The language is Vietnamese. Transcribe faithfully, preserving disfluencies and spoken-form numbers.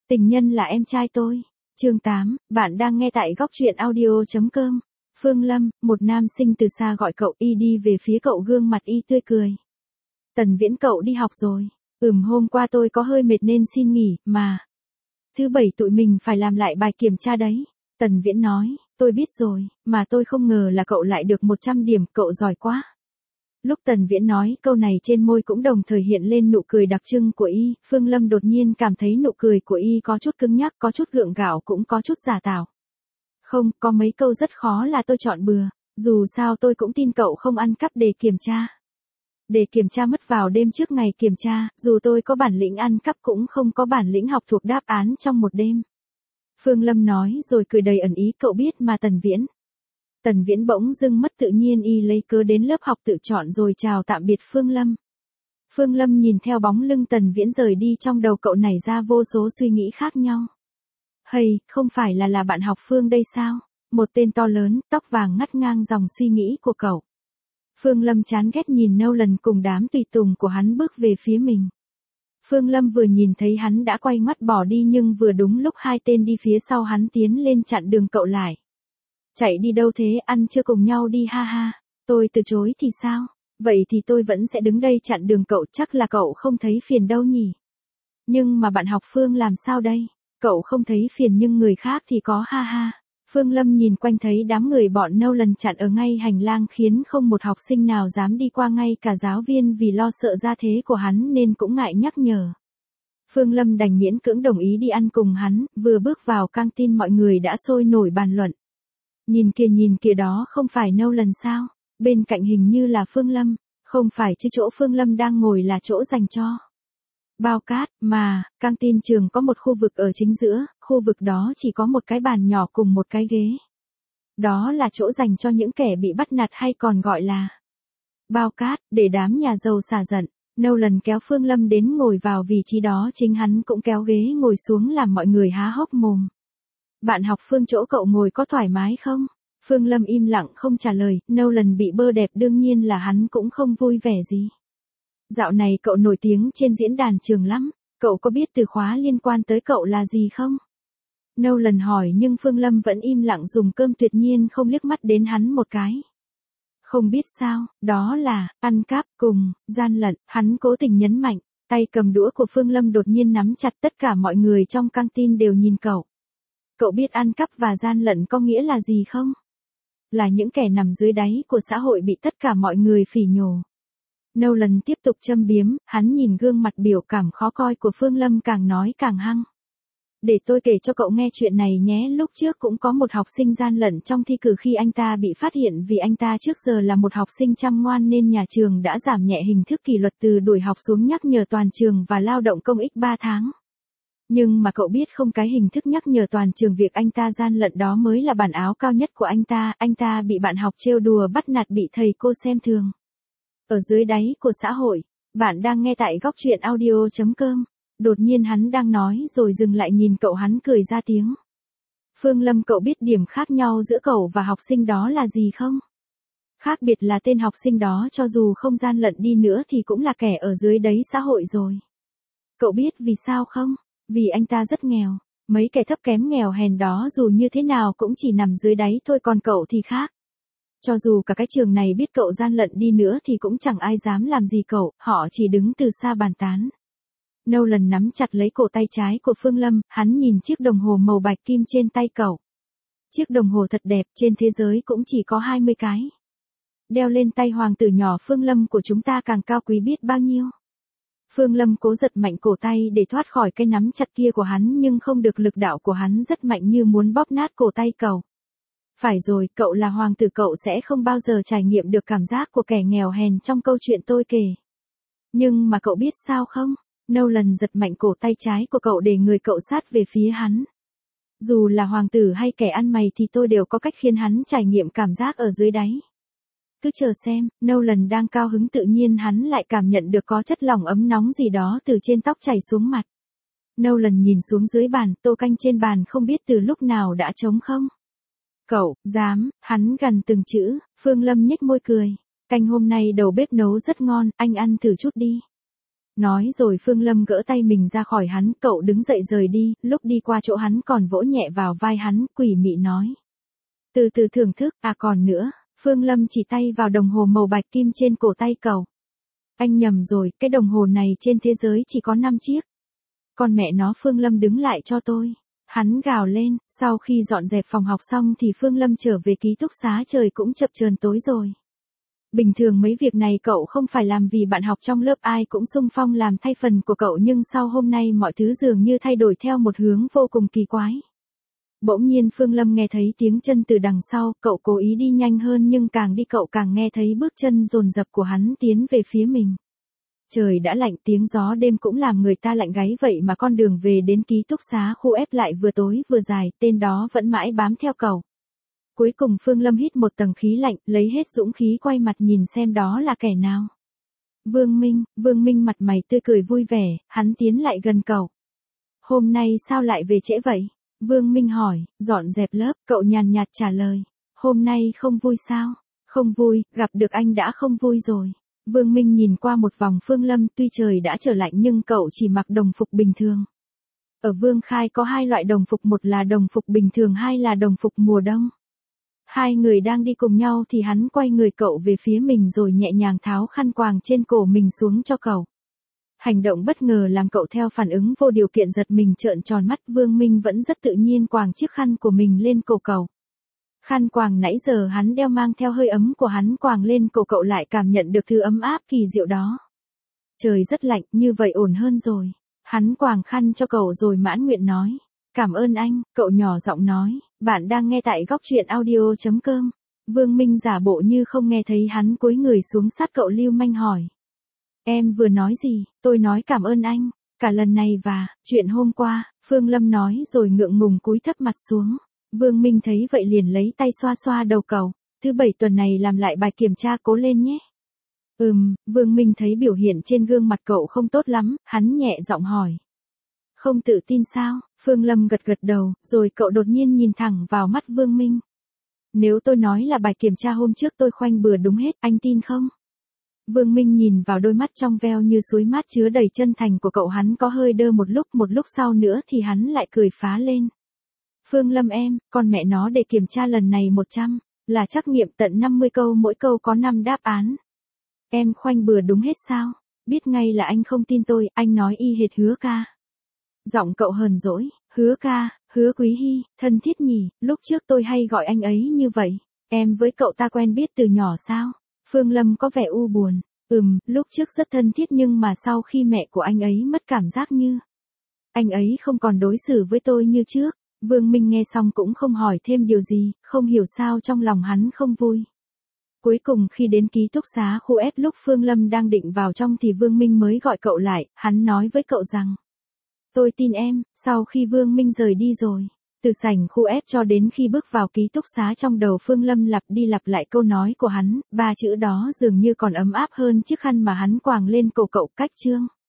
Tình nhân là em trai tôi. Chương tám, bạn đang nghe tại góc truyện audio.com. Phương Lâm, một nam sinh từ xa gọi cậu, y đi về phía cậu, gương mặt y tươi cười. Tần Viễn, cậu đi học rồi. Ừm, hôm qua tôi có hơi mệt nên xin nghỉ, mà. Thứ bảy tụi mình phải làm lại bài kiểm tra đấy. Tần Viễn nói, tôi biết rồi, mà tôi không ngờ là cậu lại được một trăm điểm, cậu giỏi quá. Lúc Tần Viễn nói câu này, trên môi cũng đồng thời hiện lên nụ cười đặc trưng của y. Phương Lâm đột nhiên cảm thấy nụ cười của y có chút cứng nhắc, có chút gượng gạo, cũng có chút giả tạo. Không, có mấy câu rất khó là tôi chọn bừa. Dù sao tôi cũng tin cậu không ăn cắp đề kiểm tra. Đề kiểm tra mất vào đêm trước ngày kiểm tra, dù tôi có bản lĩnh ăn cắp cũng không có bản lĩnh học thuộc đáp án trong một đêm. Phương Lâm nói rồi cười đầy ẩn ý, cậu biết mà Tần Viễn. Tần Viễn bỗng dưng mất tự nhiên, y lấy cớ đến lớp học tự chọn rồi chào tạm biệt Phương Lâm. Phương Lâm nhìn theo bóng lưng Tần Viễn rời đi, trong đầu cậu nảy ra vô số suy nghĩ khác nhau. Hay, không phải là là bạn học Phương đây sao? Một tên to lớn, tóc vàng ngắt ngang dòng suy nghĩ của cậu. Phương Lâm chán ghét nhìn Nolan cùng đám tùy tùng của hắn bước về phía mình. Phương Lâm vừa nhìn thấy hắn đã quay ngoắt bỏ đi, nhưng vừa đúng lúc hai tên đi phía sau hắn tiến lên chặn đường cậu lại. Chạy đi đâu thế, ăn chưa cùng nhau đi ha ha. Tôi từ chối thì sao? Vậy thì tôi vẫn sẽ đứng đây chặn đường cậu, chắc là cậu không thấy phiền đâu nhỉ? Nhưng mà bạn học Phương làm sao đây? Cậu không thấy phiền nhưng người khác thì có ha ha. Phương Lâm nhìn quanh thấy đám người bọn Nolan chặn ở ngay hành lang, khiến không một học sinh nào dám đi qua, ngay cả giáo viên vì lo sợ gia thế của hắn nên cũng ngại nhắc nhở. Phương Lâm đành miễn cưỡng đồng ý đi ăn cùng hắn. Vừa bước vào căng tin, mọi người đã sôi nổi bàn luận. Nhìn kìa nhìn kìa, đó không phải Nolan sao? Bên cạnh hình như là Phương Lâm. Không phải chứ, chỗ Phương Lâm đang ngồi là chỗ dành cho bao cát, mà, căng tin trường có một khu vực ở chính giữa, khu vực đó chỉ có một cái bàn nhỏ cùng một cái ghế. Đó là chỗ dành cho những kẻ bị bắt nạt, hay còn gọi là bao cát, để đám nhà giàu xả giận. Nolan kéo Phương Lâm đến ngồi vào vị trí đó, chính hắn cũng kéo ghế ngồi xuống làm mọi người há hốc mồm. Bạn học Phương, chỗ cậu ngồi có thoải mái không? Phương Lâm im lặng không trả lời. Nolan bị bơ đẹp, đương nhiên là hắn cũng không vui vẻ gì. Dạo này cậu nổi tiếng trên diễn đàn trường lắm, cậu có biết từ khóa liên quan tới cậu là gì không? Nolan hỏi, nhưng Phương Lâm vẫn im lặng dùng cơm, tuyệt nhiên không liếc mắt đến hắn một cái. Không biết sao, đó là ăn cắp cùng gian lận, hắn cố tình nhấn mạnh. Tay cầm đũa của Phương Lâm đột nhiên nắm chặt, tất cả mọi người trong căng tin đều nhìn cậu. Cậu biết ăn cắp và gian lận có nghĩa là gì không? Là những kẻ nằm dưới đáy của xã hội bị tất cả mọi người phỉ nhổ. Nolan tiếp tục châm biếm, hắn nhìn gương mặt biểu cảm khó coi của Phương Lâm, càng nói càng hăng. Để tôi kể cho cậu nghe chuyện này nhé, lúc trước cũng có một học sinh gian lận trong thi cử. Khi anh ta bị phát hiện, vì anh ta trước giờ là một học sinh chăm ngoan nên nhà trường đã giảm nhẹ hình thức kỷ luật từ đuổi học xuống nhắc nhở toàn trường và lao động công ích ba tháng. Nhưng mà cậu biết không, cái hình thức nhắc nhở toàn trường việc anh ta gian lận đó mới là bản áo cao nhất của anh ta. Anh ta bị bạn học trêu đùa bắt nạt, bị thầy cô xem thường. Ở dưới đáy của xã hội. Bạn đang nghe tại góc truyện audio.com. Đột nhiên hắn đang nói rồi dừng lại, nhìn cậu, hắn cười ra tiếng. Phương Lâm, cậu biết điểm khác nhau giữa cậu và học sinh đó là gì không? Khác biệt là tên học sinh đó cho dù không gian lận đi nữa thì cũng là kẻ ở dưới đáy xã hội rồi. Cậu biết vì sao không? Vì anh ta rất nghèo. Mấy kẻ thấp kém nghèo hèn đó dù như thế nào cũng chỉ nằm dưới đáy thôi, còn cậu thì khác. Cho dù cả cái trường này biết cậu gian lận đi nữa thì cũng chẳng ai dám làm gì cậu, họ chỉ đứng từ xa bàn tán. Nolan nắm chặt lấy cổ tay trái của Phương Lâm, hắn nhìn chiếc đồng hồ màu bạch kim trên tay cậu. Chiếc đồng hồ thật đẹp, trên thế giới cũng chỉ có hai mươi cái. Đeo lên tay hoàng tử nhỏ Phương Lâm của chúng ta càng cao quý biết bao nhiêu. Phương Lâm cố giật mạnh cổ tay để thoát khỏi cái nắm chặt kia của hắn, nhưng không được, lực đạo của hắn rất mạnh, như muốn bóp nát cổ tay cậu. Phải rồi, cậu là hoàng tử, cậu sẽ không bao giờ trải nghiệm được cảm giác của kẻ nghèo hèn trong câu chuyện tôi kể. Nhưng mà cậu biết sao không? Nolan giật mạnh cổ tay trái của cậu để người cậu sát về phía hắn. Dù là hoàng tử hay kẻ ăn mày thì tôi đều có cách khiến hắn trải nghiệm cảm giác ở dưới đáy. Cứ chờ xem. Nolan đang cao hứng, tự nhiên hắn lại cảm nhận được có chất lỏng ấm nóng gì đó từ trên tóc chảy xuống mặt. Nolan nhìn xuống dưới bàn, tô canh trên bàn không biết từ lúc nào đã trống không. Cậu, dám, hắn gần từng chữ. Phương Lâm nhếch môi cười. Canh hôm nay đầu bếp nấu rất ngon, anh ăn thử chút đi. Nói rồi Phương Lâm gỡ tay mình ra khỏi hắn, cậu đứng dậy rời đi, lúc đi qua chỗ hắn còn vỗ nhẹ vào vai hắn, quỷ mị nói. Từ từ thưởng thức, à còn nữa, Phương Lâm chỉ tay vào đồng hồ màu bạch kim trên cổ tay cậu. Anh nhầm rồi, cái đồng hồ này trên thế giới chỉ có năm chiếc. Con mẹ nó, Phương Lâm đứng lại cho tôi. Hắn gào lên, sau khi dọn dẹp phòng học xong thì Phương Lâm trở về ký túc xá, trời cũng chập chờn tối rồi. Bình thường mấy việc này cậu không phải làm vì bạn học trong lớp ai cũng xung phong làm thay phần của cậu, nhưng sau hôm nay mọi thứ dường như thay đổi theo một hướng vô cùng kỳ quái. Bỗng nhiên Phương Lâm nghe thấy tiếng chân từ đằng sau, cậu cố ý đi nhanh hơn nhưng càng đi cậu càng nghe thấy bước chân dồn dập của hắn tiến về phía mình. Trời đã lạnh, tiếng gió đêm cũng làm người ta lạnh gáy, vậy mà con đường về đến ký túc xá khu F lại vừa tối vừa dài, tên đó vẫn mãi bám theo cậu. Cuối cùng Phương Lâm hít một tầng khí lạnh, lấy hết dũng khí quay mặt nhìn xem đó là kẻ nào. Vương Minh, Vương Minh mặt mày tươi cười vui vẻ, hắn tiến lại gần cậu. Hôm nay sao lại về trễ vậy? Vương Minh hỏi, dọn dẹp lớp, cậu nhàn nhạt trả lời. Hôm nay không vui sao? Không vui, gặp được anh đã không vui rồi. Vương Minh nhìn qua một vòng Phương Lâm, tuy trời đã trở lạnh nhưng cậu chỉ mặc đồng phục bình thường. Ở Vương Khai có hai loại đồng phục, một là đồng phục bình thường, hai là đồng phục mùa đông. Hai người đang đi cùng nhau thì hắn quay người cậu về phía mình rồi nhẹ nhàng tháo khăn quàng trên cổ mình xuống cho cậu. Hành động bất ngờ làm cậu theo phản ứng vô điều kiện giật mình trợn tròn mắt. Vương Minh vẫn rất tự nhiên quàng chiếc khăn của mình lên cổ cậu. Khăn quàng nãy giờ hắn đeo mang theo hơi ấm của hắn quàng lên cổ cậu lại cảm nhận được thứ ấm áp kỳ diệu đó. Trời rất lạnh, như vậy ổn hơn rồi. Hắn quàng khăn cho cậu rồi mãn nguyện nói. Cảm ơn anh, cậu nhỏ giọng nói. Bạn đang nghe tại góc truyện audio chấm com. Vương Minh giả bộ như không nghe thấy hắn cúi người xuống sát cậu lưu manh hỏi. Em vừa nói gì? Tôi nói cảm ơn anh. Cả lần này và chuyện hôm qua, Phương Lâm nói rồi ngượng ngùng cúi thấp mặt xuống. Vương Minh thấy vậy liền lấy tay xoa xoa đầu cậu. Thứ bảy tuần này làm lại bài kiểm tra, cố lên nhé. Ừm, Vương Minh thấy biểu hiện trên gương mặt cậu không tốt lắm, hắn nhẹ giọng hỏi. Không tự tin sao? Phương Lâm gật gật đầu, rồi cậu đột nhiên nhìn thẳng vào mắt Vương Minh. Nếu tôi nói là bài kiểm tra hôm trước tôi khoanh bừa đúng hết, anh tin không? Vương Minh nhìn vào đôi mắt trong veo như suối mát chứa đầy chân thành của cậu, hắn có hơi đơ một lúc, một lúc sau nữa thì hắn lại cười phá lên. Phương Lâm em, con mẹ nó, để kiểm tra lần này một trăm, là trắc nghiệm tận năm mươi câu, mỗi câu có năm đáp án. Em khoanh bừa đúng hết sao? Biết ngay là anh không tin tôi, anh nói y hệt Hứa ca. Giọng cậu hờn dỗi, Hứa ca, Hứa Quý Hy, thân thiết nhỉ, lúc trước tôi hay gọi anh ấy như vậy. Em với cậu ta quen biết từ nhỏ sao? Phương Lâm có vẻ u buồn. Ừm, lúc trước rất thân thiết nhưng mà sau khi mẹ của anh ấy mất cảm giác như anh ấy không còn đối xử với tôi như trước. Vương Minh nghe xong cũng không hỏi thêm điều gì, không hiểu sao trong lòng hắn không vui. Cuối cùng khi đến ký túc xá khu F lúc Phương Lâm đang định vào trong thì Vương Minh mới gọi cậu lại, hắn nói với cậu rằng. Tôi tin em. Sau khi Vương Minh rời đi rồi, từ sảnh khu F cho đến khi bước vào ký túc xá, trong đầu Phương Lâm lặp đi lặp lại câu nói của hắn, ba chữ đó dường như còn ấm áp hơn chiếc khăn mà hắn quàng lên cổ cậu. Cách chương.